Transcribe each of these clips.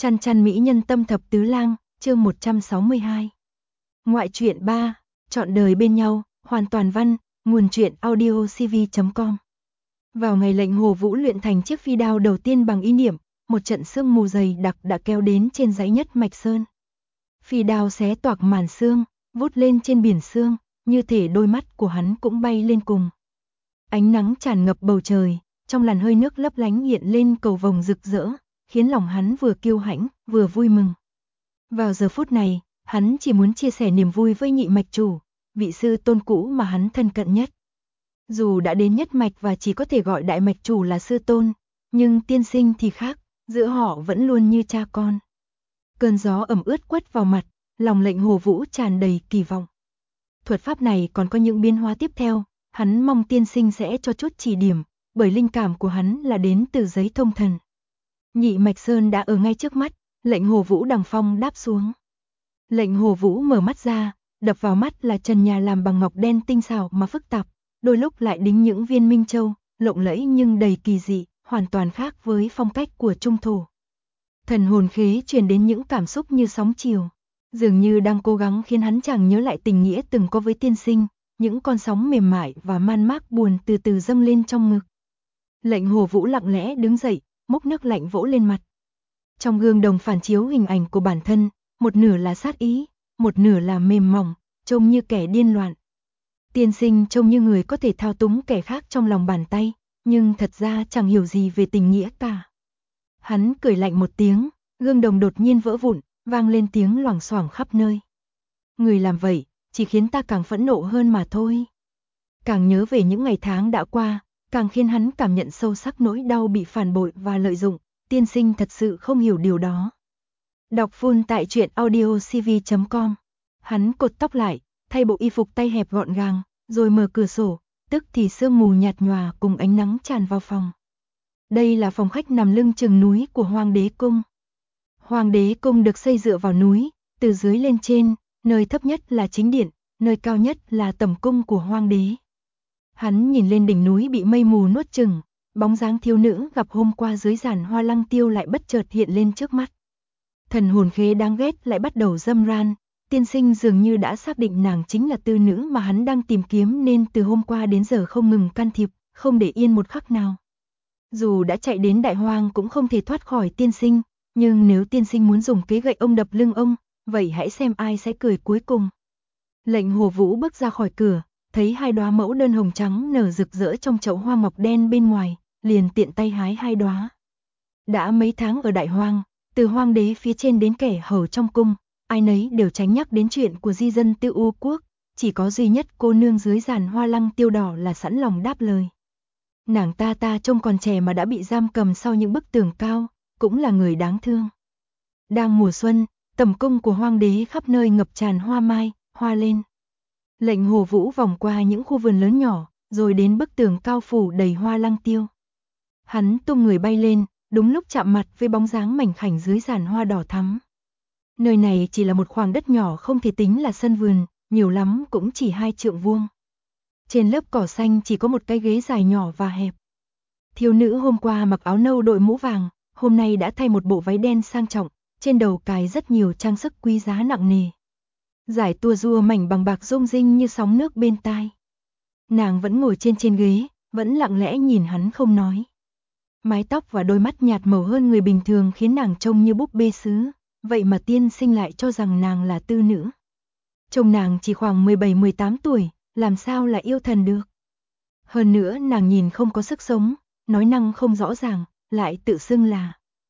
Chăn chăn mỹ nhân tâm thập tứ lang, chương 162. Ngoại truyện 3, chọn đời bên nhau, hoàn toàn văn, nguồn truyện audiocv.com. Vào ngày lệnh Hồ Vũ luyện thành chiếc phi đao đầu tiên bằng ý niệm, một trận sương mù dày đặc đã kéo đến trên dãy Nhất Mạch Sơn. Phi đao xé toạc màn sương, vút lên trên biển sương, như thể đôi mắt của hắn cũng bay lên cùng. Ánh nắng tràn ngập bầu trời, trong làn hơi nước lấp lánh hiện lên cầu vồng rực rỡ, khiến lòng hắn vừa kiêu hãnh, vừa vui mừng. Vào giờ phút này, hắn chỉ muốn chia sẻ niềm vui với nhị mạch chủ, vị sư tôn cũ mà hắn thân cận nhất. Dù đã đến Nhất Mạch và chỉ có thể gọi đại mạch chủ là sư tôn, nhưng tiên sinh thì khác, giữa họ vẫn luôn như cha con. Cơn gió ẩm ướt quất vào mặt, lòng lệnh Hồ Vũ tràn đầy kỳ vọng. Thuật pháp này còn có những biến hóa tiếp theo, hắn mong tiên sinh sẽ cho chút chỉ điểm, bởi linh cảm của hắn là đến từ giấy thông thần. Nhị Mạch Sơn đã ở ngay trước mắt, lệnh Hồ Vũ đằng phong đáp xuống. Lệnh Hồ Vũ mở mắt ra, đập vào mắt là trần nhà làm bằng ngọc đen tinh xảo mà phức tạp, đôi lúc lại đính những viên minh châu, lộng lẫy nhưng đầy kỳ dị, hoàn toàn khác với phong cách của trung thổ. Thần hồn khế truyền đến những cảm xúc như sóng chiều, dường như đang cố gắng khiến hắn chàng nhớ lại tình nghĩa từng có với tiên sinh, những con sóng mềm mại và man mác buồn từ từ dâng lên trong ngực. Lệnh Hồ Vũ lặng lẽ đứng dậy, múc nước lạnh vỗ lên mặt. Trong gương đồng phản chiếu hình ảnh của bản thân, một nửa là sát ý, một nửa là mềm mỏng, trông như kẻ điên loạn. Tiên sinh trông như người có thể thao túng kẻ khác trong lòng bàn tay, nhưng thật ra chẳng hiểu gì về tình nghĩa cả. Hắn cười lạnh một tiếng, gương đồng đột nhiên vỡ vụn, vang lên tiếng loảng xoảng khắp nơi. Người làm vậy, chỉ khiến ta càng phẫn nộ hơn mà thôi. Càng nhớ về những ngày tháng đã qua, càng khiến hắn cảm nhận sâu sắc nỗi đau bị phản bội và lợi dụng, tiên sinh thật sự không hiểu điều đó. Đọc full tại truyện audiocv.com. Hắn cột tóc lại, thay bộ y phục tay hẹp gọn gàng, rồi mở cửa sổ, tức thì sương mù nhạt nhòa cùng ánh nắng tràn vào phòng. Đây là phòng khách nằm lưng chừng núi của Hoàng đế cung. Hoàng đế cung được xây dựa vào núi, từ dưới lên trên, nơi thấp nhất là chính điện, nơi cao nhất là tẩm cung của Hoàng đế. Hắn nhìn lên đỉnh núi bị mây mù nuốt chửng, bóng dáng thiếu nữ gặp hôm qua dưới giàn hoa lăng tiêu lại bất chợt hiện lên trước mắt. Thần hồn khế đáng ghét lại bắt đầu râm ran, tiên sinh dường như đã xác định nàng chính là tư nữ mà hắn đang tìm kiếm nên từ hôm qua đến giờ không ngừng can thiệp, không để yên một khắc nào. Dù đã chạy đến đại hoang cũng không thể thoát khỏi tiên sinh, nhưng nếu tiên sinh muốn dùng kế gậy ông đập lưng ông, vậy hãy xem ai sẽ cười cuối cùng. Lệnh Hồ Vũ bước ra khỏi cửa, thấy hai đóa mẫu đơn hồng trắng nở rực rỡ trong chậu hoa ngọc đen bên ngoài, liền tiện tay hái hai đóa. Đã mấy tháng ở đại hoang, từ hoàng đế phía trên đến kẻ hầu trong cung, ai nấy đều tránh nhắc đến chuyện của di dân Tư U quốc, chỉ có duy nhất cô nương dưới giàn hoa lăng tiêu đỏ là sẵn lòng đáp lời. Nàng ta trông còn trẻ mà đã bị giam cầm sau những bức tường cao, cũng là người đáng thương. Đang mùa xuân, tẩm cung của hoàng đế khắp nơi ngập tràn hoa mai, hoa lên. Lệnh Hồ Vũ vòng qua những khu vườn lớn nhỏ, rồi đến bức tường cao phủ đầy hoa lăng tiêu. Hắn tung người bay lên, đúng lúc chạm mặt với bóng dáng mảnh khảnh dưới giàn hoa đỏ thắm. Nơi này chỉ là một khoảng đất nhỏ không thể tính là sân vườn, nhiều lắm cũng chỉ 2 trượng vuông. Trên lớp cỏ xanh chỉ có một cái ghế dài nhỏ và hẹp. Thiếu nữ hôm qua mặc áo nâu đội mũ vàng, hôm nay đã thay một bộ váy đen sang trọng, trên đầu cài rất nhiều trang sức quý giá nặng nề. Dải tua rua mảnh bằng bạc rung rinh như sóng nước bên tai. Nàng vẫn ngồi trên ghế, vẫn lặng lẽ nhìn hắn không nói. Mái tóc và đôi mắt nhạt màu hơn người bình thường khiến nàng trông như búp bê sứ, vậy mà tiên sinh lại cho rằng nàng là tư nữ. Trông nàng chỉ khoảng 17-18 tuổi, làm sao là yêu thần được. Hơn nữa nàng nhìn không có sức sống, nói năng không rõ ràng, lại tự xưng là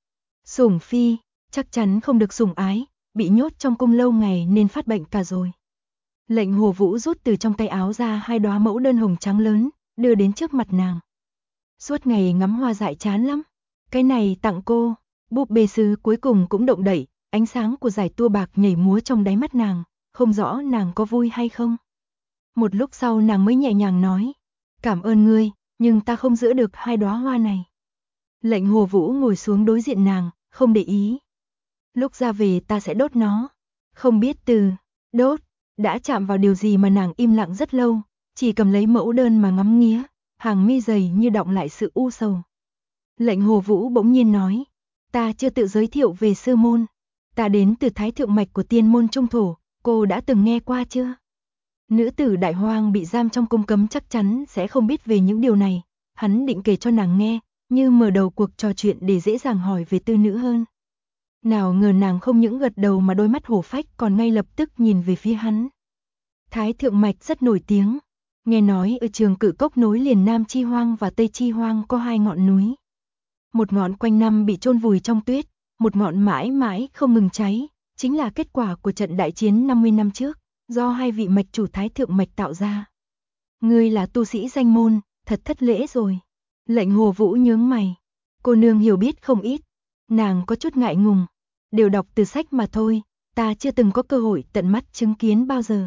sủng phi, chắc chắn không được sủng ái, bị nhốt trong cung lâu ngày nên phát bệnh cả rồi. Lệnh Hồ Vũ rút từ trong tay áo ra hai đóa mẫu đơn hồng trắng lớn, đưa đến trước mặt nàng. Suốt ngày ngắm hoa dại chán lắm, cái này tặng cô. Búp bê sứ cuối cùng cũng động đậy, ánh sáng của dải tua bạc nhảy múa trong đáy mắt nàng, không rõ nàng có vui hay không. Một lúc sau nàng mới nhẹ nhàng nói, cảm ơn ngươi, nhưng ta không giữ được hai đóa hoa này. Lệnh Hồ Vũ ngồi xuống đối diện nàng, không để ý. Lúc ra về ta sẽ đốt nó. Không biết từ đốt đã chạm vào điều gì mà nàng im lặng rất lâu, chỉ cầm lấy mẫu đơn mà ngắm nghía, hàng mi dày như đọng lại sự u sầu. Lệnh Hồ Vũ bỗng nhiên nói, Ta chưa tự giới thiệu về sư môn. Ta đến từ Thái Thượng Mạch của Tiên môn Trung Thổ, cô đã từng nghe qua chưa? Nữ tử Đại Hoang bị giam trong cung cấm chắc chắn sẽ không biết về những điều này. Hắn định kể cho nàng nghe, như mở đầu cuộc trò chuyện để dễ dàng hỏi về tư nữ hơn. Nào ngờ nàng không những gật đầu mà đôi mắt hổ phách còn ngay lập tức nhìn về phía hắn. Thái Thượng Mạch rất nổi tiếng. Nghe nói ở Trường Cự Cốc nối liền Nam Chi Hoang và Tây Chi Hoang có 2 ngọn núi. Một ngọn quanh năm bị chôn vùi trong tuyết, một ngọn mãi mãi không ngừng cháy, chính là kết quả của trận đại chiến 50 năm trước, do 2 vị mạch chủ Thái Thượng Mạch tạo ra. Ngươi là tu sĩ danh môn, thật thất lễ rồi. Lệnh Hồ Vũ nhướng mày. Cô nương hiểu biết không ít. Nàng có chút ngại ngùng. Đều đọc từ sách mà thôi, ta chưa từng có cơ hội tận mắt chứng kiến bao giờ.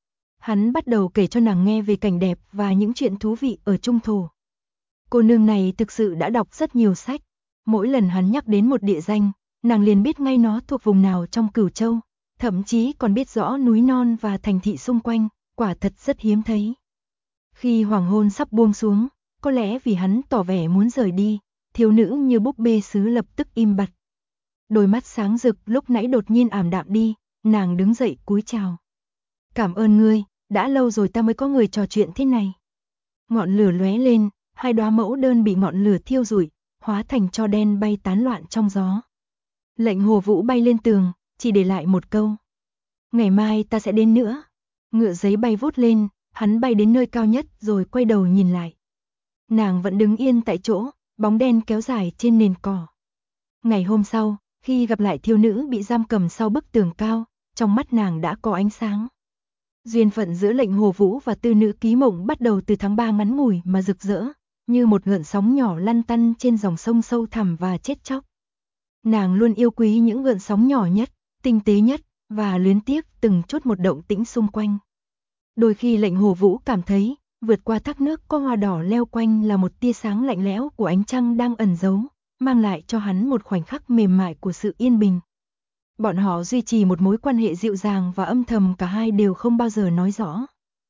Hắn bắt đầu kể cho nàng nghe về cảnh đẹp và những chuyện thú vị ở Trung Thổ. Cô nương này thực sự đã đọc rất nhiều sách. Mỗi lần hắn nhắc đến một địa danh, nàng liền biết ngay nó thuộc vùng nào trong Cửu Châu, thậm chí còn biết rõ núi non và thành thị xung quanh, quả thật rất hiếm thấy. Khi hoàng hôn sắp buông xuống, có lẽ vì hắn tỏ vẻ muốn rời đi, thiếu nữ như búp bê sứ lập tức im bặt. Đôi mắt sáng rực lúc nãy đột nhiên ảm đạm đi, nàng đứng dậy cúi chào. Cảm ơn ngươi, đã lâu rồi ta mới có người trò chuyện thế này. Ngọn lửa lóe lên, 2 đóa mẫu đơn bị ngọn lửa thiêu rụi, hóa thành tro đen bay tán loạn trong gió. Lệnh Hồ Vũ bay lên tường, chỉ để lại một câu. Ngày mai ta sẽ đến nữa. Ngựa giấy bay vút lên, hắn bay đến nơi cao nhất rồi quay đầu nhìn lại. Nàng vẫn đứng yên tại chỗ, bóng đen kéo dài trên nền cỏ. Ngày hôm sau, khi gặp lại thiếu nữ bị giam cầm sau bức tường cao, trong mắt nàng đã có ánh sáng. Duyên phận giữa Lệnh Hồ Vũ và tư nữ Ký Mộng bắt đầu từ tháng 3 ngắn ngủi mà rực rỡ, như một gợn sóng nhỏ lăn tăn trên dòng sông sâu thẳm và chết chóc. Nàng luôn yêu quý những gợn sóng nhỏ nhất, tinh tế nhất, và luyến tiếc từng chút một động tĩnh xung quanh. Đôi khi Lệnh Hồ Vũ cảm thấy, vượt qua thác nước có hoa đỏ leo quanh là một tia sáng lạnh lẽo của ánh trăng đang ẩn giấu, mang lại cho hắn một khoảnh khắc mềm mại của sự yên bình. Bọn họ duy trì một mối quan hệ dịu dàng và âm thầm, cả hai đều không bao giờ nói rõ.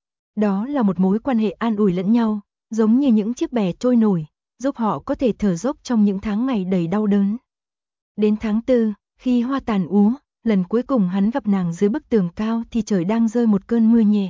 Đó là một mối quan hệ an ủi lẫn nhau, giống như những chiếc bè trôi nổi, giúp họ có thể thở dốc trong những tháng ngày đầy đau đớn. Đến tháng 4, khi hoa tàn úa, lần cuối cùng hắn gặp nàng dưới bức tường cao thì trời đang rơi một cơn mưa nhẹ.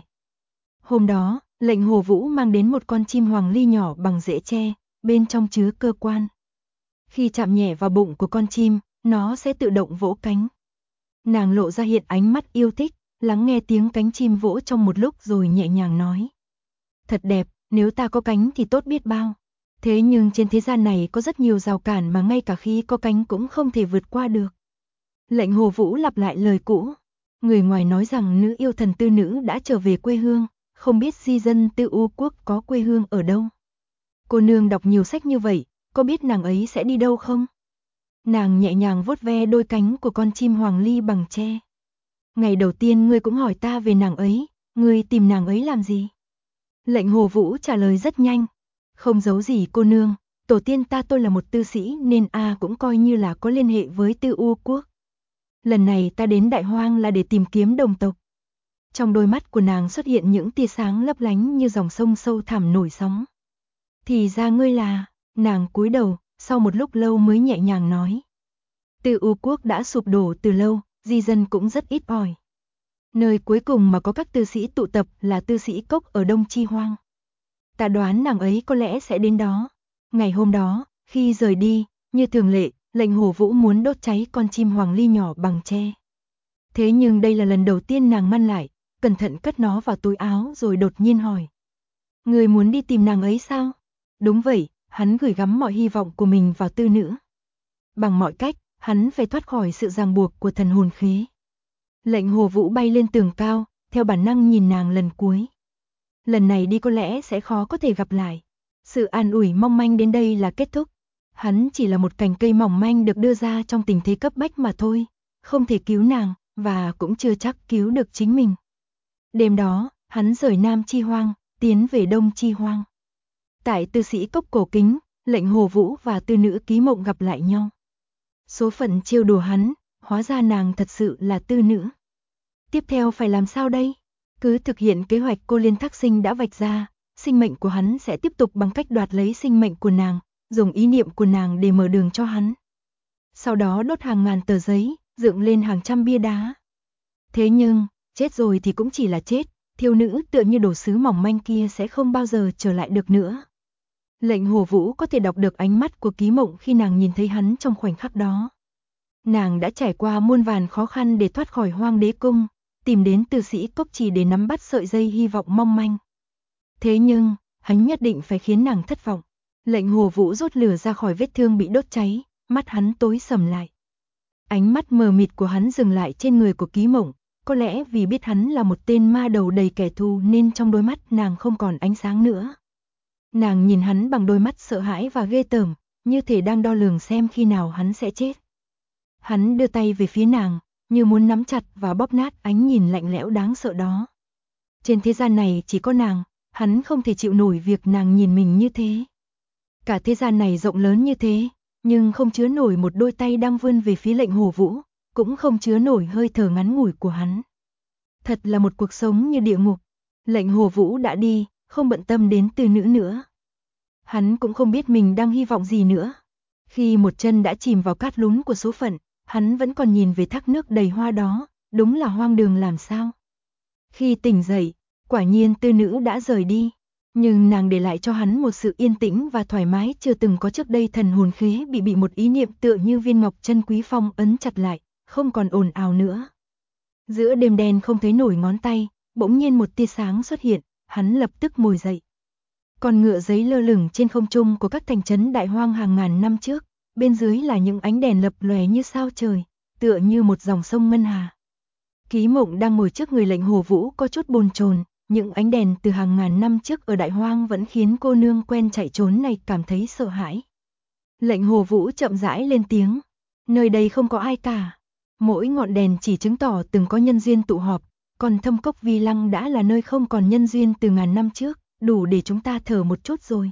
Hôm đó, Lệnh Hồ Vũ mang đến một con chim hoàng ly nhỏ bằng rễ tre, bên trong chứa cơ quan. Khi chạm nhẹ vào bụng của con chim, nó sẽ tự động vỗ cánh. Nàng lộ ra hiện ánh mắt yêu thích, lắng nghe tiếng cánh chim vỗ trong một lúc rồi nhẹ nhàng nói. Thật đẹp, nếu ta có cánh thì tốt biết bao. Thế nhưng trên thế gian này có rất nhiều rào cản mà ngay cả khi có cánh cũng không thể vượt qua được. Lệnh Hồ Vũ lặp lại lời cũ. Người ngoài nói rằng nữ yêu thần tư nữ đã trở về quê hương, không biết di dân Tư U Quốc có quê hương ở đâu. Cô nương đọc nhiều sách như vậy, có biết nàng ấy sẽ đi đâu không? Nàng nhẹ nhàng vuốt ve đôi cánh của con chim hoàng ly bằng tre. Ngày đầu tiên ngươi cũng hỏi ta về nàng ấy, ngươi tìm nàng ấy làm gì? Lệnh Hồ Vũ trả lời rất nhanh. Không giấu gì cô nương, tổ tiên tôi là một tư sĩ nên cũng coi như là có liên hệ với Tư U Quốc. Lần này ta đến Đại Hoang là để tìm kiếm đồng tộc. Trong đôi mắt của nàng xuất hiện những tia sáng lấp lánh như dòng sông sâu thẳm nổi sóng. Thì ra ngươi là, nàng cúi đầu, sau một lúc lâu mới nhẹ nhàng nói. Tư U Quốc đã sụp đổ từ lâu, di dân cũng rất ít ỏi. Nơi cuối cùng mà có các tư sĩ tụ tập là tư sĩ cốc ở Đông Chi Hoang. Ta đoán nàng ấy có lẽ sẽ đến đó. Ngày hôm đó, khi rời đi, như thường lệ, Lệnh Hồ Vũ muốn đốt cháy con chim hoàng ly nhỏ bằng tre. Thế nhưng đây là lần đầu tiên nàng ngăn lại, cẩn thận cất nó vào túi áo rồi đột nhiên hỏi. Người muốn đi tìm nàng ấy sao? Đúng vậy, hắn gửi gắm mọi hy vọng của mình vào tư nữ. Bằng mọi cách, hắn phải thoát khỏi sự ràng buộc của thần hồn khí. Lệnh Hồ Vũ bay lên tường cao, theo bản năng nhìn nàng lần cuối. Lần này đi có lẽ sẽ khó có thể gặp lại. Sự an ủi mong manh đến đây là kết thúc. Hắn chỉ là một cành cây mỏng manh được đưa ra trong tình thế cấp bách mà thôi, không thể cứu nàng, và cũng chưa chắc cứu được chính mình. Đêm đó, hắn rời Nam Chi Hoang, tiến về Đông Chi Hoang. Tại tư sĩ cốc cổ kính, Lệnh Hồ Vũ và tư nữ Ký Mộng gặp lại nhau. Số phận trêu đùa hắn, hóa ra nàng thật sự là tư nữ. Tiếp theo phải làm sao đây? Cứ thực hiện kế hoạch cô Liên Thác Sinh đã vạch ra, sinh mệnh của hắn sẽ tiếp tục bằng cách đoạt lấy sinh mệnh của nàng, dùng ý niệm của nàng để mở đường cho hắn. sau đó đốt hàng ngàn tờ giấy, dựng lên hàng trăm bia đá. Thế nhưng, chết rồi thì cũng chỉ là chết, thiếu nữ tựa như đồ sứ mỏng manh kia sẽ không bao giờ trở lại được nữa. Lệnh Hồ Vũ có thể đọc được ánh mắt của Ký Mộng khi nàng nhìn thấy hắn trong khoảnh khắc đó. Nàng đã trải qua muôn vàn khó khăn để thoát khỏi Hoang Đế Cung, tìm đến Từ Sĩ Cốc chỉ để nắm bắt sợi dây hy vọng mong manh. Thế nhưng, hắn nhất định phải khiến nàng thất vọng. Lệnh Hồ Vũ rút lửa ra khỏi vết thương bị đốt cháy, mắt hắn tối sầm lại. Ánh mắt mờ mịt của hắn dừng lại trên người của Ký Mộng, có lẽ vì biết hắn là một tên ma đầu đầy kẻ thù nên trong đôi mắt nàng không còn ánh sáng nữa. Nàng nhìn hắn bằng đôi mắt sợ hãi và ghê tởm, như thể đang đo lường xem khi nào hắn sẽ chết. Hắn đưa tay về phía nàng, như muốn nắm chặt và bóp nát ánh nhìn lạnh lẽo đáng sợ đó. Trên thế gian này chỉ có nàng, hắn không thể chịu nổi việc nàng nhìn mình như thế. Cả thế gian này rộng lớn như thế, nhưng không chứa nổi một đôi tay đang vươn về phía Lệnh Hồ Vũ, cũng không chứa nổi hơi thở ngắn ngủi của hắn. Thật là một cuộc sống như địa ngục. Lệnh Hồ Vũ đã đi, không bận tâm đến từ nữ nữa. Hắn cũng không biết mình đang hy vọng gì nữa. Khi một chân đã chìm vào cát lún của số phận, hắn vẫn còn nhìn về thác nước đầy hoa đó, đúng là hoang đường làm sao. Khi tỉnh dậy, quả nhiên tư nữ đã rời đi, nhưng nàng để lại cho hắn một sự yên tĩnh và thoải mái chưa từng có trước đây. Thần hồn khế bị một ý niệm tựa như viên ngọc chân quý phong ấn chặt lại, không còn ồn ào nữa. Giữa đêm đen không thấy nổi ngón tay, bỗng nhiên một tia sáng xuất hiện, hắn lập tức ngồi dậy. Con ngựa giấy lơ lửng trên không trung của các thành trấn đại hoang hàng ngàn năm trước, bên dưới là những ánh đèn lập lòe như sao trời, tựa như một dòng sông ngân hà. Ký Mộng đang ngồi trước người Lệnh Hồ Vũ có chút bồn chồn, những ánh đèn từ hàng ngàn năm trước ở đại hoang vẫn khiến cô nương quen chạy trốn này cảm thấy sợ hãi. Lệnh Hồ Vũ chậm rãi lên tiếng, nơi đây không có ai cả. Mỗi ngọn đèn chỉ chứng tỏ từng có nhân duyên tụ họp, còn Thâm Cốc Vi Lăng đã là nơi không còn nhân duyên từ ngàn năm trước, đủ để chúng ta thở một chút rồi.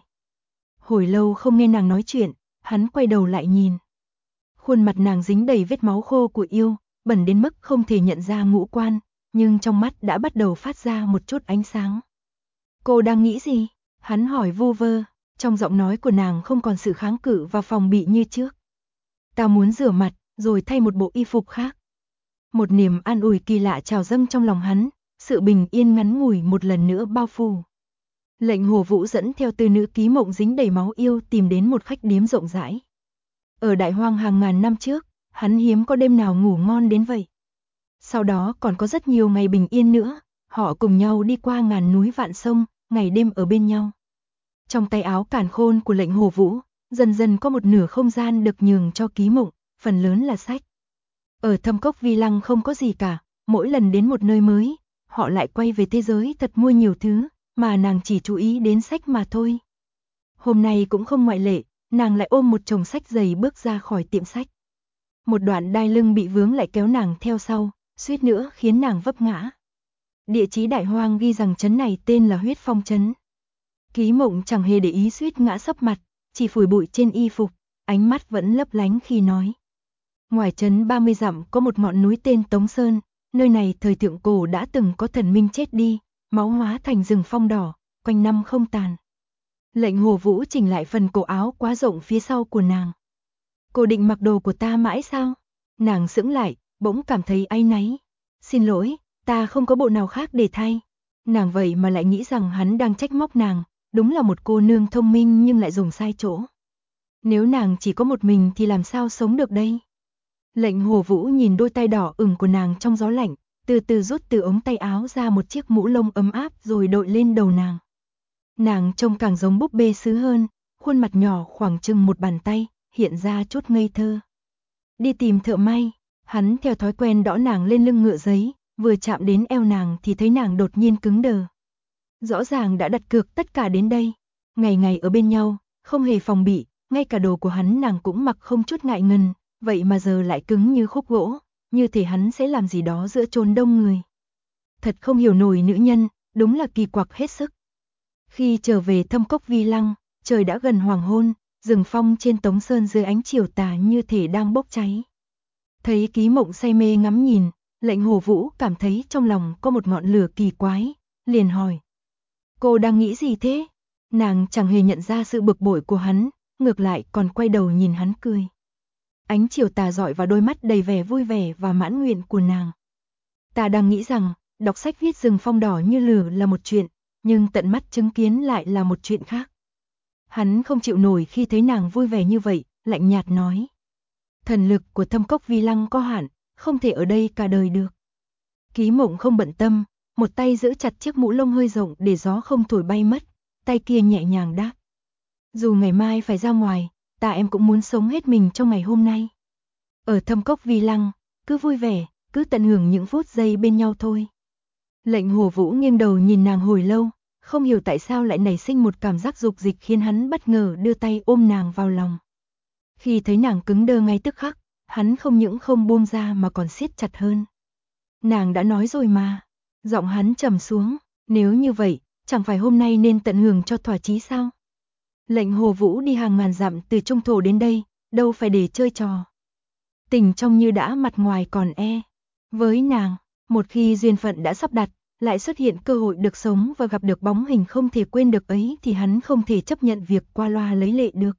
Hồi lâu không nghe nàng nói chuyện, hắn quay đầu lại nhìn. Khuôn mặt nàng dính đầy vết máu khô của yêu, bẩn đến mức không thể nhận ra ngũ quan, nhưng trong mắt đã bắt đầu phát ra một chút ánh sáng. Cô đang nghĩ gì? Hắn hỏi vu vơ, trong giọng nói của nàng không còn sự kháng cự và phòng bị như trước. Ta muốn rửa mặt, rồi thay một bộ y phục khác. Một niềm an ủi kỳ lạ trào dâng trong lòng hắn, sự bình yên ngắn ngủi một lần nữa bao phủ. Lệnh Hồ Vũ dẫn theo tư nữ Ký Mộng dính đầy máu yêu tìm đến một khách điếm rộng rãi. Ở đại hoang hàng ngàn năm trước, hắn hiếm có đêm nào ngủ ngon đến vậy. Sau đó còn có rất nhiều ngày bình yên nữa, họ cùng nhau đi qua ngàn núi vạn sông, ngày đêm ở bên nhau. Trong tay áo càn khôn của Lệnh Hồ Vũ, dần dần có một nửa không gian được nhường cho Ký Mộng, phần lớn là sách. Ở Thâm Cốc Vi Lăng không có gì cả, mỗi lần đến một nơi mới, họ lại quay về thế giới thật mua nhiều thứ, mà nàng chỉ chú ý đến sách mà thôi. Hôm nay cũng không ngoại lệ, nàng lại ôm một chồng sách dày bước ra khỏi tiệm sách. Một đoạn đai lưng bị vướng lại kéo nàng theo sau, suýt nữa khiến nàng vấp ngã. Địa chí đại hoang ghi rằng trấn này tên là Huyết Phong trấn. Ký Mộng chẳng hề để ý suýt ngã sấp mặt, chỉ phủi bụi trên y phục, ánh mắt vẫn lấp lánh khi nói. Ngoài trấn 30 dặm có một ngọn núi tên Tống Sơn, nơi này thời thượng cổ đã từng có thần minh chết đi, máu hóa thành rừng phong đỏ, quanh năm không tàn. Lệnh Hồ Vũ chỉnh lại phần cổ áo quá rộng phía sau của nàng. Cô định mặc đồ của ta mãi sao? Nàng sững lại, bỗng cảm thấy áy náy. Xin lỗi, ta không có bộ nào khác để thay. Nàng vậy mà lại nghĩ rằng hắn đang trách móc nàng, đúng là một cô nương thông minh nhưng lại dùng sai chỗ. Nếu nàng chỉ có một mình thì làm sao sống được đây? Lệnh Hồ Vũ nhìn đôi tay đỏ ửng của nàng trong gió lạnh, từ từ rút từ ống tay áo ra một chiếc mũ lông ấm áp rồi đội lên đầu nàng. Nàng trông càng giống búp bê sứ hơn, khuôn mặt nhỏ khoảng chừng một bàn tay, hiện ra chút ngây thơ. Đi tìm thợ may, hắn theo thói quen đõ nàng lên lưng ngựa giấy, vừa chạm đến eo nàng thì thấy nàng đột nhiên cứng đờ. Rõ ràng đã đặt cược tất cả đến đây, ngày ngày ở bên nhau, không hề phòng bị, ngay cả đồ của hắn nàng cũng mặc không chút ngại ngần, vậy mà giờ lại cứng như khúc gỗ, như thể hắn sẽ làm gì đó giữa chốn đông người. Thật không hiểu nổi nữ nhân, đúng là kỳ quặc hết sức. Khi trở về Thâm Cốc Vi Lăng, trời đã gần hoàng hôn, rừng phong trên Tống Sơn dưới ánh chiều tà như thể đang bốc cháy. Thấy Ký Mộng say mê ngắm nhìn, Lệnh Hồ Vũ cảm thấy trong lòng có một ngọn lửa kỳ quái, liền hỏi. Cô đang nghĩ gì thế? Nàng chẳng hề nhận ra sự bực bội của hắn, ngược lại còn quay đầu nhìn hắn cười. Ánh chiều tà rọi vào đôi mắt đầy vẻ vui vẻ và mãn nguyện của nàng. Ta đang nghĩ rằng, đọc sách viết rừng phong đỏ như lửa là một chuyện, nhưng tận mắt chứng kiến lại là một chuyện khác. Hắn không chịu nổi khi thấy nàng vui vẻ như vậy, lạnh nhạt nói. Thần lực của Thâm Cốc Vi Lăng có hạn, không thể ở đây cả đời được. Ký Mộng không bận tâm, một tay giữ chặt chiếc mũ lông hơi rộng để gió không thổi bay mất, tay kia nhẹ nhàng đáp. Dù ngày mai phải ra ngoài, em cũng muốn sống hết mình trong ngày hôm nay. Ở Thâm Cốc Vi Lăng, cứ vui vẻ, cứ tận hưởng những phút giây bên nhau thôi. Lệnh Hồ Vũ nghiêng đầu nhìn nàng hồi lâu, không hiểu tại sao lại nảy sinh một cảm giác dục dịch khiến hắn bất ngờ đưa tay ôm nàng vào lòng. Khi thấy nàng cứng đơ ngay tức khắc, hắn không những không buông ra mà còn siết chặt hơn. Nàng đã nói rồi mà. Giọng hắn trầm xuống, nếu như vậy, chẳng phải hôm nay nên tận hưởng cho thỏa chí sao? Lệnh Hồ Vũ đi hàng ngàn dặm từ Trung Thổ đến đây, đâu phải để chơi trò. Tình trong như đã mặt ngoài còn e. Với nàng, một khi duyên phận đã sắp đặt, lại xuất hiện cơ hội được sống và gặp được bóng hình không thể quên được ấy thì hắn không thể chấp nhận việc qua loa lấy lệ được.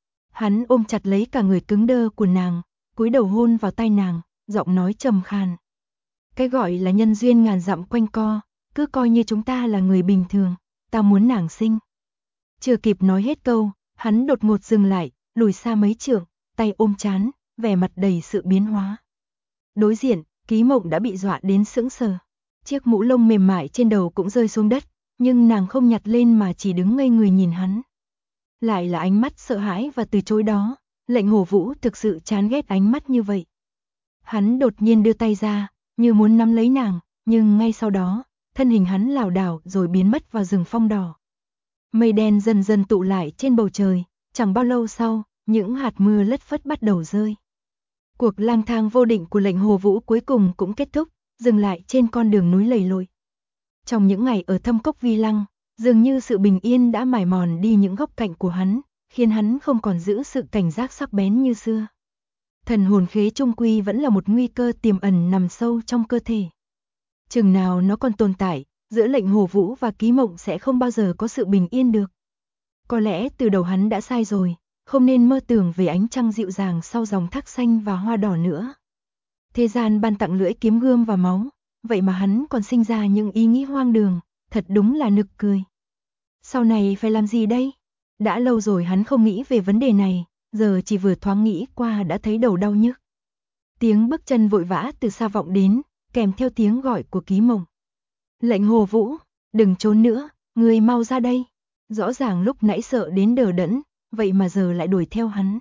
Hắn ôm chặt lấy cả người cứng đơ của nàng, cúi đầu hôn vào tai nàng, giọng nói trầm khàn. Cái gọi là nhân duyên ngàn dặm quanh co, cứ coi như chúng ta là người bình thường, ta muốn nàng sinh. Chưa kịp nói hết câu, hắn đột ngột dừng lại, lùi xa mấy trượng, tay ôm trán, vẻ mặt đầy sự biến hóa. Đối diện, Ký Mộng đã bị dọa đến sững sờ. Chiếc mũ lông mềm mại trên đầu cũng rơi xuống đất, nhưng nàng không nhặt lên mà chỉ đứng ngây người nhìn hắn. Lại là ánh mắt sợ hãi và từ chối đó, Lệnh Hồ Vũ thực sự chán ghét ánh mắt như vậy. Hắn đột nhiên đưa tay ra, như muốn nắm lấy nàng, nhưng ngay sau đó, thân hình hắn lảo đảo rồi biến mất vào rừng phong đỏ. Mây đen dần dần tụ lại trên bầu trời, chẳng bao lâu sau, những hạt mưa lất phất bắt đầu rơi. Cuộc lang thang vô định của Lệnh Hồ Vũ cuối cùng cũng kết thúc, dừng lại trên con đường núi lầy lội. Trong những ngày ở Thâm Cốc Vi Lăng, dường như sự bình yên đã mài mòn đi những góc cạnh của hắn, khiến hắn không còn giữ sự cảnh giác sắc bén như xưa. Thần hồn khế chung quy vẫn là một nguy cơ tiềm ẩn nằm sâu trong cơ thể. Chừng nào nó còn tồn tại, giữa Lệnh Hồ Vũ và Ký Mộng sẽ không bao giờ có sự bình yên được. Có lẽ từ đầu hắn đã sai rồi, không nên mơ tưởng về ánh trăng dịu dàng sau dòng thác xanh và hoa đỏ nữa. Thế gian ban tặng lưỡi kiếm gươm và máu, vậy mà hắn còn sinh ra những ý nghĩ hoang đường, thật đúng là nực cười. Sau này phải làm gì đây? Đã lâu rồi hắn không nghĩ về vấn đề này, giờ chỉ vừa thoáng nghĩ qua đã thấy đầu đau nhức. Tiếng bước chân vội vã từ xa vọng đến, kèm theo tiếng gọi của Ký Mộng. Lệnh Hồ Vũ, đừng trốn nữa, ngươi mau ra đây. Rõ ràng lúc nãy sợ đến đờ đẫn, vậy mà giờ lại đuổi theo hắn.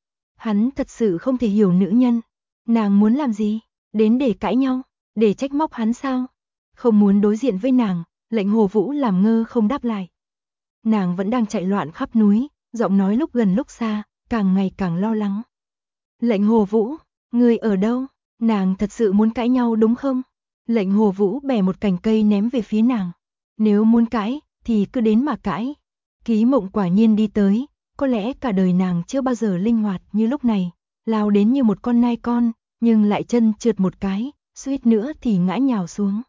Hắn thật sự không thể hiểu nữ nhân. Nàng muốn làm gì? Đến để cãi nhau? Để trách móc hắn sao? Không muốn đối diện với nàng, Lệnh Hồ Vũ làm ngơ không đáp lại. Nàng vẫn đang chạy loạn khắp núi, giọng nói lúc gần lúc xa, càng ngày càng lo lắng. Lệnh Hồ Vũ, ngươi ở đâu? Nàng thật sự muốn cãi nhau đúng không? Lệnh Hồ Vũ bẻ một cành cây ném về phía nàng. Nếu muốn cãi, thì cứ đến mà cãi. Ký Mộng quả nhiên đi tới, có lẽ cả đời nàng chưa bao giờ linh hoạt như lúc này, lao đến như một con nai con, nhưng lại chân trượt một cái, suýt nữa thì ngã nhào xuống.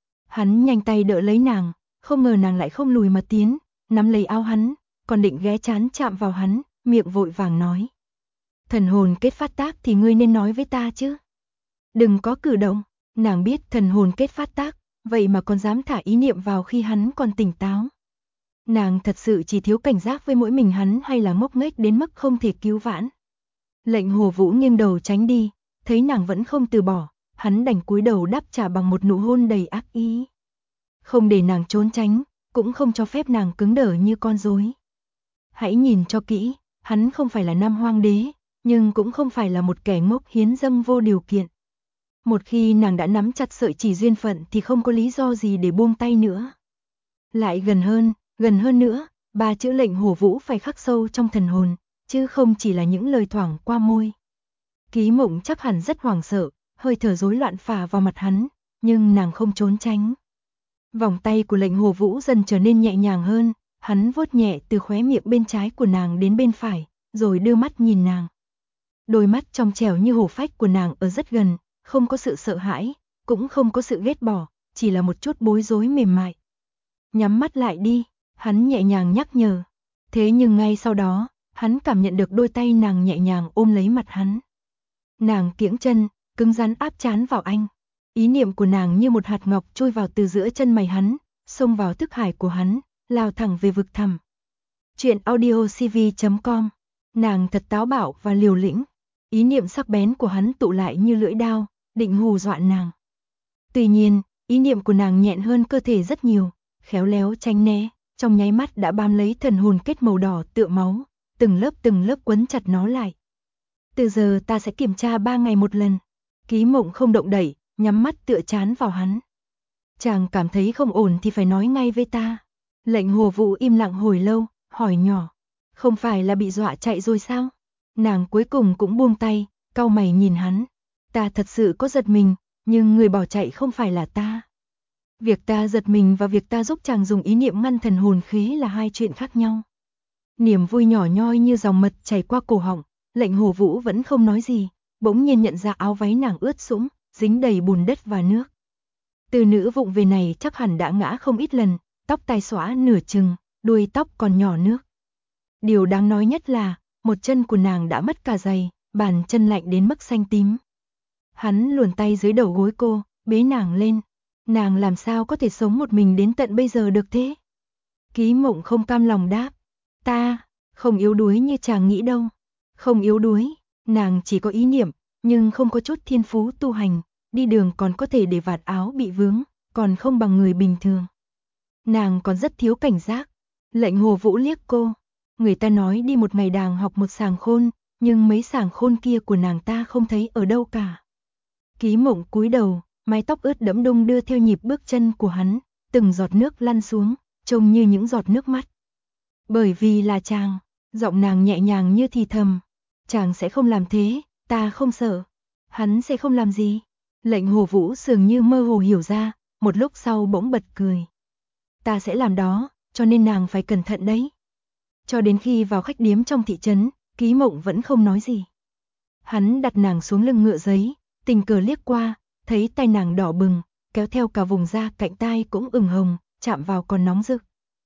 Hắn nhanh tay đỡ lấy nàng, không ngờ nàng lại không lùi mà tiến, nắm lấy áo hắn, còn định ghé chán chạm vào hắn, miệng vội vàng nói. Thần hồn kết phát tác thì ngươi nên nói với ta chứ. Đừng có cử động, nàng biết thần hồn kết phát tác, vậy mà còn dám thả ý niệm vào khi hắn còn tỉnh táo. Nàng thật sự chỉ thiếu cảnh giác với mỗi mình hắn hay là ngốc nghếch đến mức không thể cứu vãn. Lệnh Hồ Vũ nghiêng đầu tránh đi, thấy nàng vẫn không từ bỏ, hắn đành cúi đầu đáp trả bằng một nụ hôn đầy ác ý. Không để nàng trốn tránh, cũng không cho phép nàng cứng đờ như con rối. Hãy nhìn cho kỹ, hắn không phải là Nam Hoang Đế, nhưng cũng không phải là một kẻ ngốc hiến dâng vô điều kiện. Một khi nàng đã nắm chặt sợi chỉ duyên phận thì không có lý do gì để buông tay nữa. Lại gần hơn nữa, ba chữ Lệnh Hồ Vũ phải khắc sâu trong thần hồn, chứ không chỉ là những lời thoảng qua môi. Ký Mộng chắc hẳn rất hoảng sợ, hơi thở rối loạn phả vào mặt hắn, nhưng nàng không trốn tránh. Vòng tay của Lệnh Hồ Vũ dần trở nên nhẹ nhàng hơn, hắn vuốt nhẹ từ khóe miệng bên trái của nàng đến bên phải, rồi đưa mắt nhìn nàng. Đôi mắt trong trẻo như hổ phách của nàng ở rất gần, không có sự sợ hãi, cũng không có sự ghét bỏ, chỉ là một chút bối rối mềm mại. Nhắm mắt lại đi, hắn nhẹ nhàng nhắc nhở. Thế nhưng ngay sau đó, hắn cảm nhận được đôi tay nàng nhẹ nhàng ôm lấy mặt hắn. Nàng kiễng chân, cứng rắn áp trán vào anh. Ý niệm của nàng như một hạt ngọc trôi vào từ giữa chân mày hắn, xông vào thức hải của hắn, lao thẳng về vực thẳm. Chuyện audiocv.com. Nàng thật táo bạo và liều lĩnh. Ý niệm sắc bén của hắn tụ lại như lưỡi đao, định hù dọa nàng. Tuy nhiên, ý niệm của nàng nhẹn hơn cơ thể rất nhiều, khéo léo tránh né, trong nháy mắt đã bám lấy thần hồn kết màu đỏ tựa máu, từng lớp quấn chặt nó lại. Từ giờ ta sẽ kiểm tra 3 ngày một lần. Ký Mộng không động đậy, nhắm mắt tựa trán vào hắn. Chàng cảm thấy không ổn thì phải nói ngay với ta. Lệnh Hồ Vũ im lặng hồi lâu, hỏi nhỏ. Không phải là bị dọa chạy rồi sao? Nàng cuối cùng cũng buông tay, cau mày nhìn hắn. Ta thật sự có giật mình, nhưng người bỏ chạy không phải là ta. Việc ta giật mình và việc ta giúp chàng dùng ý niệm ngăn thần hồn khí là hai chuyện khác nhau. Niềm vui nhỏ nhoi như dòng mật chảy qua cổ họng, Lệnh Hồ Vũ vẫn không nói gì, bỗng nhiên nhận ra áo váy nàng ướt sũng, dính đầy bùn đất và nước. Từ nữ vụng về này chắc hẳn đã ngã không ít lần, tóc tai xõa nửa chừng, đuôi tóc còn nhỏ nước. Điều đáng nói nhất là, một chân của nàng đã mất cả giày, bàn chân lạnh đến mức xanh tím. Hắn luồn tay dưới đầu gối cô, bế nàng lên. Nàng làm sao có thể sống một mình đến tận bây giờ được thế? Ký Mộng không cam lòng đáp. Ta, không yếu đuối như chàng nghĩ đâu. Không yếu đuối, nàng chỉ có ý niệm, nhưng không có chút thiên phú tu hành, đi đường còn có thể để vạt áo bị vướng, còn không bằng người bình thường. Nàng còn rất thiếu cảnh giác. Lệnh Hồ Vũ liếc cô. Người ta nói đi một ngày đàng học một sàng khôn, nhưng mấy sàng khôn kia của nàng ta không thấy ở đâu cả. Ký Mộng cúi đầu, mái tóc ướt đẫm đung đưa theo nhịp bước chân của hắn, từng giọt nước lăn xuống, trông như những giọt nước mắt. Bởi vì là chàng, giọng nàng nhẹ nhàng như thì thầm. Chàng sẽ không làm thế, ta không sợ. Hắn sẽ không làm gì. Lệnh Hồ Vũ dường như mơ hồ hiểu ra, một lúc sau bỗng bật cười. Ta sẽ làm đó, cho nên nàng phải cẩn thận đấy. Cho đến khi vào khách điếm trong thị trấn, Ký Mộng vẫn không nói gì. Hắn đặt nàng xuống lưng ngựa giấy, tình cờ liếc qua, thấy tay nàng đỏ bừng, kéo theo cả vùng da cạnh tai cũng ửng hồng, chạm vào còn nóng rực.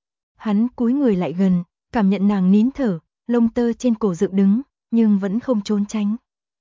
Hắn cúi người lại gần, cảm nhận nàng nín thở, lông tơ trên cổ dựng đứng, nhưng vẫn không trốn tránh.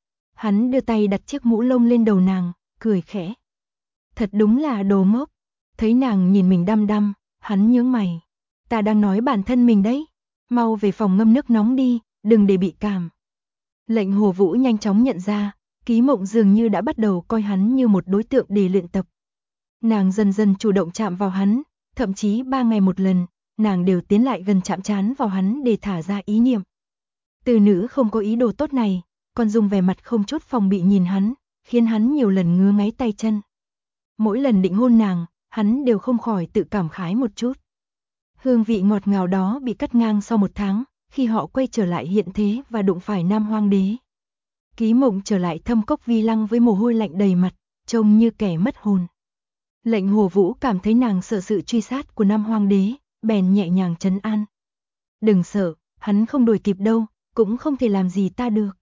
Hắn đưa tay đặt chiếc mũ lông lên đầu nàng, cười khẽ. Thật đúng là đồ ngốc. Thấy nàng nhìn mình đăm đăm, hắn nhướng mày. Ta đang nói bản thân mình đấy. Mau về phòng ngâm nước nóng đi, đừng để bị cảm. Lệnh Hồ Vũ nhanh chóng nhận ra, Ký Mộng dường như đã bắt đầu coi hắn như một đối tượng để luyện tập. Nàng dần dần chủ động chạm vào hắn, thậm chí 3 ngày một lần, nàng đều tiến lại gần chạm trán vào hắn để thả ra ý niệm. Từ nữ không có ý đồ tốt này, còn dùng vẻ mặt không chút phòng bị nhìn hắn, khiến hắn nhiều lần ngứa ngáy tay chân. Mỗi lần định hôn nàng, hắn đều không khỏi tự cảm khái một chút. Hương vị ngọt ngào đó bị cắt ngang sau 1 tháng, khi họ quay trở lại hiện thế và đụng phải Nam Hoang Đế. Ký Mộng trở lại Thâm Cốc Vi Lăng với mồ hôi lạnh đầy mặt, trông như kẻ mất hồn. Lệnh Hồ Vũ cảm thấy nàng sợ sự truy sát của Nam Hoang Đế, bèn nhẹ nhàng trấn an. Đừng sợ, hắn không đuổi kịp đâu, cũng không thể làm gì ta được.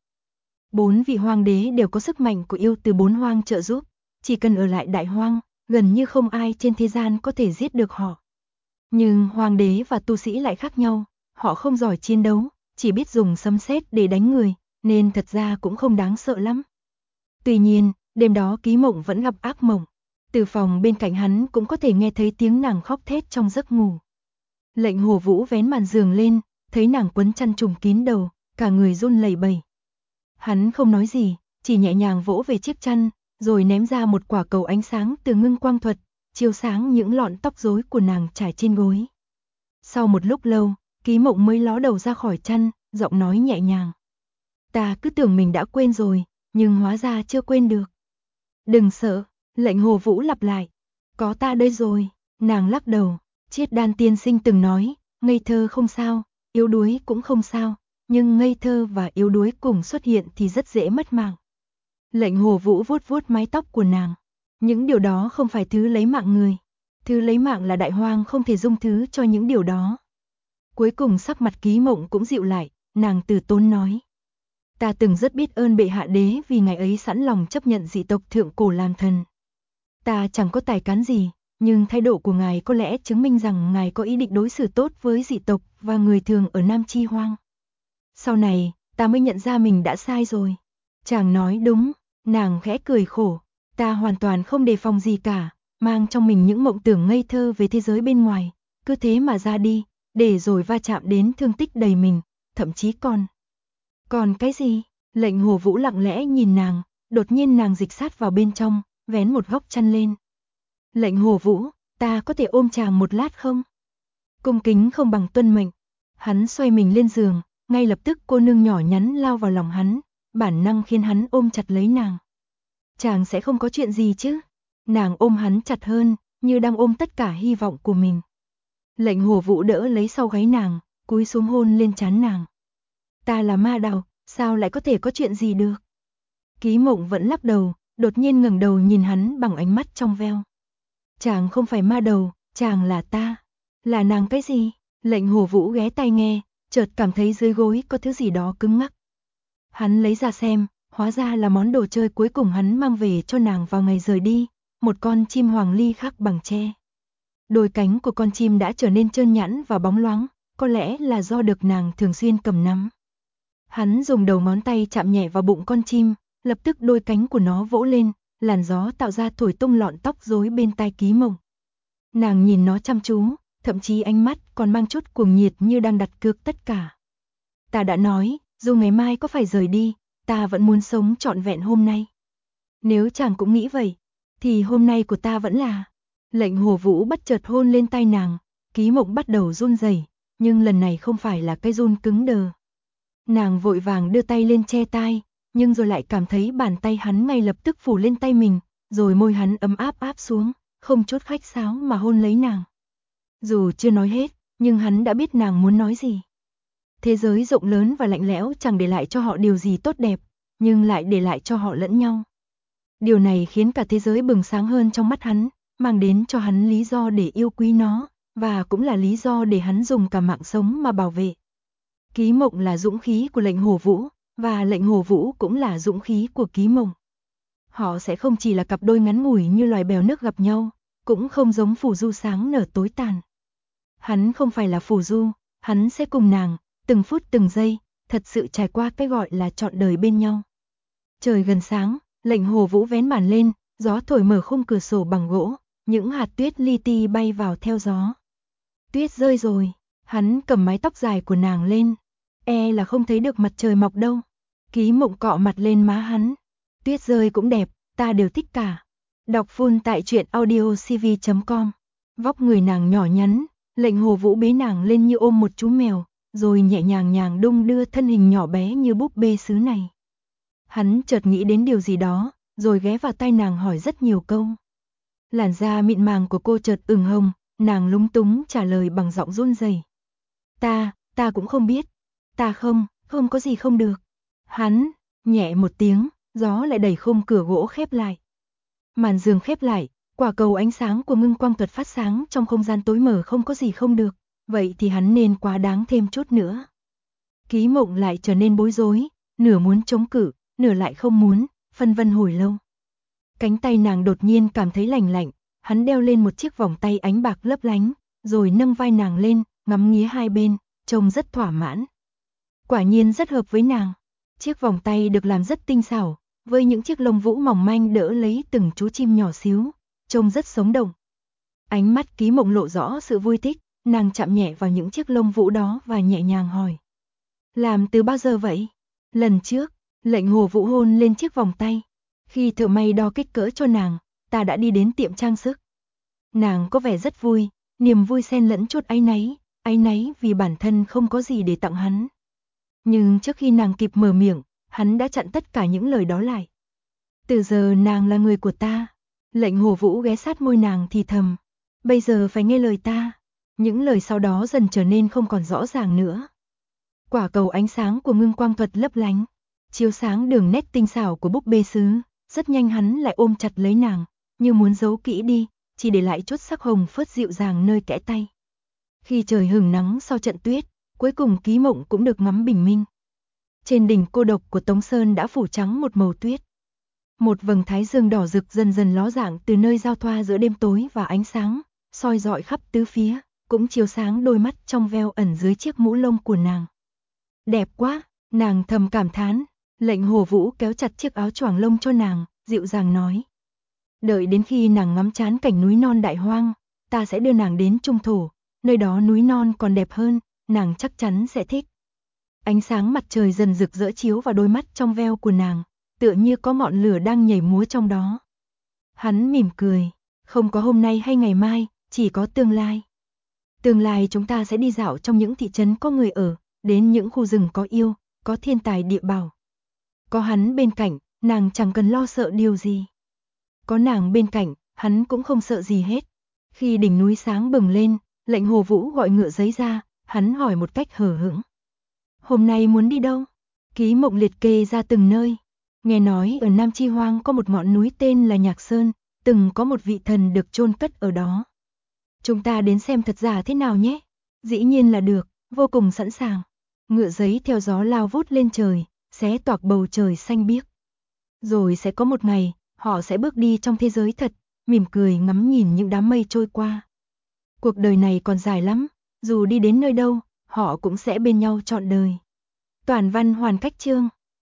4 vị hoàng đế đều có sức mạnh của yêu từ 4 hoang trợ giúp, chỉ cần ở lại Đại Hoang, gần như không ai trên thế gian có thể giết được họ. Nhưng hoàng đế và tu sĩ lại khác nhau, họ không giỏi chiến đấu, chỉ biết dùng sấm sét để đánh người, nên thật ra cũng không đáng sợ lắm. Tuy nhiên, đêm đó Ký Mộng vẫn gặp ác mộng. Từ phòng bên cạnh hắn cũng có thể nghe thấy tiếng nàng khóc thét trong giấc ngủ. Lệnh Hồ Vũ vén màn giường lên, thấy nàng quấn chăn trùm kín đầu, cả người run lẩy bẩy. Hắn không nói gì, chỉ nhẹ nhàng vỗ về chiếc chăn, rồi ném ra một quả cầu ánh sáng từ ngưng quang thuật, chiếu sáng những lọn tóc rối của nàng trải trên gối. Sau một lúc lâu, Ký Mộng mới ló đầu ra khỏi chăn, giọng nói nhẹ nhàng. Ta cứ tưởng mình đã quên rồi, nhưng hóa ra chưa quên được. Đừng sợ, Lệnh Hồ Vũ lặp lại. Có ta đây rồi, nàng lắc đầu. Chiết Đan tiên sinh từng nói, ngây thơ không sao, yếu đuối cũng không sao, nhưng ngây thơ và yếu đuối cùng xuất hiện thì rất dễ mất mạng. Lệnh Hồ Vũ vuốt vuốt mái tóc của nàng. Những điều đó không phải thứ lấy mạng người. Thứ lấy mạng là Đại Hoang không thể dung thứ cho những điều đó. Cuối cùng sắc mặt Ký Mộng cũng dịu lại, nàng từ tốn nói. Ta từng rất biết ơn bệ hạ đế vì ngài ấy sẵn lòng chấp nhận dị tộc thượng cổ làm thần. Ta chẳng có tài cán gì, nhưng thái độ của ngài có lẽ chứng minh rằng ngài có ý định đối xử tốt với dị tộc và người thường ở Nam Chi Hoang. Sau này, ta mới nhận ra mình đã sai rồi. Chàng nói đúng, nàng khẽ cười khổ, ta hoàn toàn không đề phòng gì cả, mang trong mình những mộng tưởng ngây thơ về thế giới bên ngoài, cứ thế mà ra đi, để rồi va chạm đến thương tích đầy mình, thậm chí còn cái gì? Lệnh Hồ Vũ lặng lẽ nhìn nàng, đột nhiên nàng dịch sát vào bên trong, vén một góc chăn lên. Lệnh Hồ Vũ, ta có thể ôm chàng một lát không? Cung kính không bằng tuân mệnh. Hắn xoay mình lên giường, ngay lập tức cô nương nhỏ nhắn lao vào lòng hắn, bản năng khiến hắn ôm chặt lấy nàng. Chàng sẽ không có chuyện gì chứ? Nàng ôm hắn chặt hơn, như đang ôm tất cả hy vọng của mình. Lệnh Hồ Vũ đỡ lấy sau gáy nàng, cúi xuống hôn lên trán nàng. Ta là ma đầu, sao lại có thể có chuyện gì được? Ký Mộng vẫn lắc đầu, đột nhiên ngẩng đầu nhìn hắn bằng ánh mắt trong veo. Chàng không phải ma đầu, chàng là ta. Là nàng cái gì? Lệnh Hồ Vũ ghé tai nghe, chợt cảm thấy dưới gối có thứ gì đó cứng ngắc. Hắn lấy ra xem, hóa ra là món đồ chơi cuối cùng hắn mang về cho nàng vào ngày rời đi, một con chim hoàng ly khắc bằng tre. Đôi cánh của con chim đã trở nên trơn nhẵn và bóng loáng, có lẽ là do được nàng thường xuyên cầm nắm. Hắn dùng đầu ngón tay chạm nhẹ vào bụng con chim, lập tức đôi cánh của nó vỗ lên, làn gió tạo ra thổi tung lọn tóc rối bên tai Ký Mộng. Nàng nhìn nó chăm chú, thậm chí ánh mắt còn mang chút cuồng nhiệt như đang đặt cược tất cả. Ta đã nói, dù ngày mai có phải rời đi, ta vẫn muốn sống trọn vẹn hôm nay. Nếu chàng cũng nghĩ vậy, thì hôm nay của ta vẫn là... Lệnh Hồ Vũ bất chợt hôn lên tay nàng, Ký Mộng bắt đầu run rẩy, nhưng lần này không phải là cái run cứng đờ. Nàng vội vàng đưa tay lên che tai, nhưng rồi lại cảm thấy bàn tay hắn ngay lập tức phủ lên tay mình, rồi môi hắn ấm áp áp xuống, không chút khách sáo mà hôn lấy nàng. Dù chưa nói hết, nhưng hắn đã biết nàng muốn nói gì. Thế giới rộng lớn và lạnh lẽo chẳng để lại cho họ điều gì tốt đẹp, nhưng lại để lại cho họ lẫn nhau. Điều này khiến cả thế giới bừng sáng hơn trong mắt hắn, mang đến cho hắn lý do để yêu quý nó, và cũng là lý do để hắn dùng cả mạng sống mà bảo vệ. Ký Mộng là dũng khí của Lệnh Hồ Vũ, và Lệnh Hồ Vũ cũng là dũng khí của Ký Mộng. Họ sẽ không chỉ là cặp đôi ngắn ngủi như loài bèo nước gặp nhau, cũng không giống phù du sáng nở tối tàn. Hắn không phải là phù du, hắn sẽ cùng nàng, từng phút từng giây, thật sự trải qua cái gọi là trọn đời bên nhau. Trời gần sáng, Lệnh Hồ Vũ vén màn lên, gió thổi mở khung cửa sổ bằng gỗ, những hạt tuyết li ti bay vào theo gió. Tuyết rơi rồi, hắn cầm mái tóc dài của nàng lên, là không thấy được mặt trời mọc đâu. Ký Mộng cọ mặt lên má hắn, tuyết rơi cũng đẹp, ta đều thích cả. Đọc full tại truyện audiocv.com. Vóc người nàng nhỏ nhắn, Lệnh Hồ Vũ bế nàng lên như ôm một chú mèo, rồi nhẹ nhàng đung đưa thân hình nhỏ bé như búp bê sứ này. Hắn chợt nghĩ đến điều gì đó, rồi ghé vào tai nàng hỏi rất nhiều câu. Làn da mịn màng của cô chợt ửng hồng, nàng lúng túng trả lời bằng giọng run rẩy. Ta cũng không biết. Ta không có gì không được. Hắn, nhẹ một tiếng, gió lại đẩy khung cửa gỗ khép lại. Màn giường khép lại, quả cầu ánh sáng của ngưng quang thuật phát sáng trong không gian tối mờ không có gì không được, vậy thì hắn nên quá đáng thêm chút nữa. Ký Mộng lại trở nên bối rối, nửa muốn chống cự, nửa lại không muốn, phân vân hồi lâu. Cánh tay nàng đột nhiên cảm thấy lạnh lạnh, hắn đeo lên một chiếc vòng tay ánh bạc lấp lánh, rồi nâng vai nàng lên, ngắm nghía hai bên, trông rất thỏa mãn. Quả nhiên rất hợp với nàng. Chiếc vòng tay được làm rất tinh xảo, với những chiếc lông vũ mỏng manh đỡ lấy từng chú chim nhỏ xíu, trông rất sống động. Ánh mắt Ký Mộng lộ rõ sự vui thích, nàng chạm nhẹ vào những chiếc lông vũ đó và nhẹ nhàng hỏi. Làm từ bao giờ vậy? Lần trước, Lệnh Hồ Vũ hôn lên chiếc vòng tay. Khi thợ may đo kích cỡ cho nàng, ta đã đi đến tiệm trang sức. Nàng có vẻ rất vui, niềm vui xen lẫn chút áy náy vì bản thân không có gì để tặng hắn. Nhưng trước khi nàng kịp mở miệng, hắn đã chặn tất cả những lời đó lại. Từ giờ nàng là người của ta. Lệnh Hồ Vũ ghé sát môi nàng thì thầm. Bây giờ phải nghe lời ta. Những lời sau đó dần trở nên không còn rõ ràng nữa. Quả cầu ánh sáng của ngưng quang thuật lấp lánh, chiếu sáng đường nét tinh xảo của búp bê sứ. Rất nhanh hắn lại ôm chặt lấy nàng, như muốn giấu kỹ đi, chỉ để lại chút sắc hồng phớt dịu dàng nơi kẽ tay. Khi trời hửng nắng sau trận tuyết, cuối cùng Ký Mộng cũng được ngắm bình minh. Trên đỉnh cô độc của Tống Sơn đã phủ trắng một màu tuyết. Một vầng thái dương đỏ rực dần dần ló dạng từ nơi giao thoa giữa đêm tối và ánh sáng, soi rọi khắp tứ phía, cũng chiếu sáng đôi mắt trong veo ẩn dưới chiếc mũ lông của nàng. Đẹp quá, nàng thầm cảm thán. Lệnh Hồ Vũ kéo chặt chiếc áo choàng lông cho nàng, dịu dàng nói. Đợi đến khi nàng ngắm trán cảnh núi non đại hoang, ta sẽ đưa nàng đến Trung Thổ, nơi đó núi non còn đẹp hơn, nàng chắc chắn sẽ thích. Ánh sáng mặt trời dần rực rỡ chiếu vào đôi mắt trong veo của nàng, tựa như có ngọn lửa đang nhảy múa trong đó. Hắn mỉm cười, không có hôm nay hay ngày mai, chỉ có tương lai. Tương lai chúng ta sẽ đi dạo trong những thị trấn có người ở, đến những khu rừng có yêu, có thiên tài địa bảo. Có hắn bên cạnh, nàng chẳng cần lo sợ điều gì. Có nàng bên cạnh, hắn cũng không sợ gì hết. Khi đỉnh núi sáng bừng lên, Lệnh Hồ Vũ gọi ngựa giấy ra, hắn hỏi một cách hờ hững. Hôm nay muốn đi đâu? Ký Mộng liệt kê ra từng nơi. Nghe nói ở Nam Chi Hoang có một ngọn núi tên là Nhạc Sơn, từng có một vị thần được chôn cất ở đó. Chúng ta đến xem thật giả thế nào nhé. Dĩ nhiên là được, vô cùng sẵn sàng. Ngựa giấy theo gió lao vút lên trời, xé toạc bầu trời xanh biếc. Rồi sẽ có một ngày, họ sẽ bước đi trong thế giới thật, mỉm cười ngắm nhìn những đám mây trôi qua. Cuộc đời này còn dài lắm, dù đi đến nơi đâu, họ cũng sẽ bên nhau trọn đời. Toàn văn hoàn cách chương.